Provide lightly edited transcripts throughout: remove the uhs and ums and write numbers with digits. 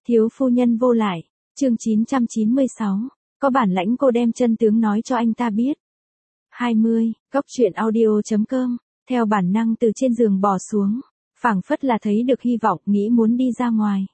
Thiếu phu nhân vô lại, chương 996, có bản lãnh cô đem chân tướng nói cho anh ta biết. 20, Cóc truyện audio.com, theo bản năng từ trên giường bò xuống, phảng phất là thấy được hy vọng nghĩ muốn đi ra ngoài.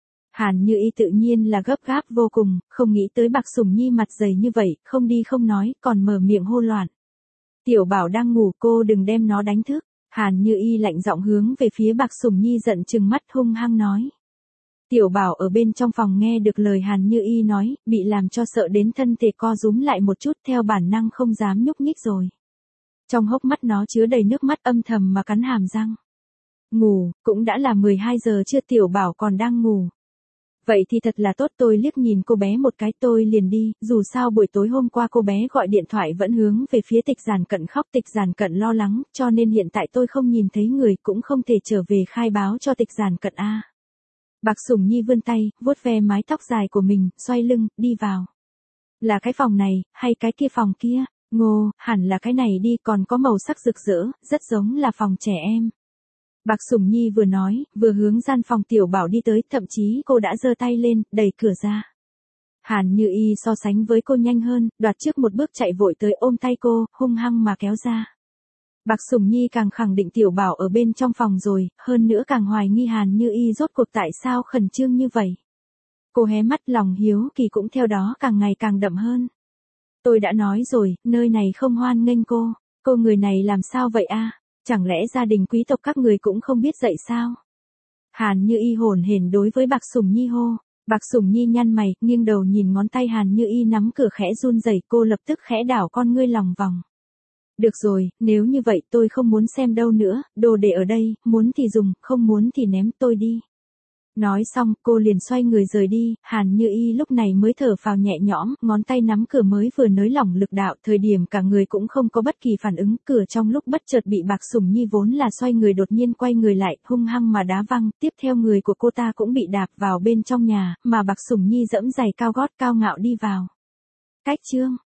Hàn Như Y tự nhiên là gấp gáp vô cùng, không nghĩ tới Bạc Sủng Nhi mặt dày như vậy, không đi không nói, còn mở miệng hô loạn. Tiểu Bảo đang ngủ, cô đừng đem nó đánh thức. Hàn Như Y lạnh giọng hướng về phía Bạc Sủng Nhi giận trừng mắt hung hăng nói. Tiểu Bảo ở bên trong phòng nghe được lời Hàn Như Y nói, bị làm cho sợ đến thân thể co rúm lại một chút, theo bản năng không dám nhúc nhích rồi. Trong hốc mắt nó chứa đầy nước mắt âm thầm mà cắn hàm răng. Ngủ, cũng đã là 12 giờ chưa, Tiểu Bảo còn đang ngủ. Vậy thì thật là tốt, tôi liếc nhìn cô bé một cái tôi liền đi, dù sao buổi tối hôm qua cô bé gọi điện thoại vẫn hướng về phía Tịch Giản Cận khóc, Tịch Giản Cận lo lắng, cho nên hiện tại tôi không nhìn thấy người cũng không thể trở về khai báo cho Tịch Giản Cận a. Bạc Sủng Nhi vươn tay, vuốt ve mái tóc dài của mình, xoay lưng, đi vào. Là cái phòng này, hay cái kia phòng kia? Ngô, hẳn là cái này đi, còn có màu sắc rực rỡ, rất giống là phòng trẻ em. Bạc Sủng Nhi vừa nói, vừa hướng gian phòng Tiểu Bảo đi tới, thậm chí cô đã giơ tay lên, đẩy cửa ra. Hàn Như Y so sánh với cô nhanh hơn, đoạt trước một bước chạy vội tới ôm tay cô, hung hăng mà kéo ra. Bạc Sủng Nhi càng khẳng định Tiểu Bảo ở bên trong phòng rồi, hơn nữa càng hoài nghi Hàn Như Y rốt cuộc tại sao khẩn trương như vậy. Cô hé mắt, lòng hiếu kỳ cũng theo đó càng ngày càng đậm hơn. Tôi đã nói rồi, nơi này không hoan nghênh cô người này làm sao vậy a? Chẳng lẽ gia đình quý tộc các người cũng không biết dạy sao? Hàn Như Y hồn hển đối với Bạc Sủng Nhi hô. Bạc Sủng Nhi nhăn mày, nghiêng đầu nhìn ngón tay Hàn Như Y nắm cửa khẽ run rẩy, cô lập tức khẽ đảo con ngươi lòng vòng. Được rồi, nếu như vậy tôi không muốn xem đâu nữa, đồ để ở đây, muốn thì dùng, không muốn thì ném, tôi đi. Nói xong, cô liền xoay người rời đi, Hàn Như Y lúc này mới thở phào nhẹ nhõm, ngón tay nắm cửa mới vừa nới lỏng lực đạo, thời điểm cả người cũng không có bất kỳ phản ứng, cửa trong lúc bất chợt bị Bạc Sủng Nhi vốn là xoay người đột nhiên quay người lại, hung hăng mà đá văng, tiếp theo người của cô ta cũng bị đạp vào bên trong nhà, mà Bạc Sủng Nhi giẫm giày cao gót cao ngạo đi vào. Cách chương